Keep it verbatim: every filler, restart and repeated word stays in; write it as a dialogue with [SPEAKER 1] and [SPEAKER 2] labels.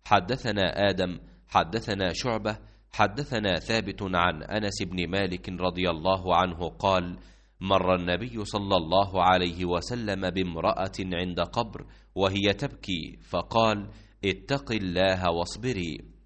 [SPEAKER 1] حدثنا آدم حدثنا شعبة حدثنا ثابت عن أنس بن مالك رضي الله عنه قال: مر النبي صلى الله عليه وسلم بامرأة عند قبر وهي تبكي، فقال: اتق الله واصبري.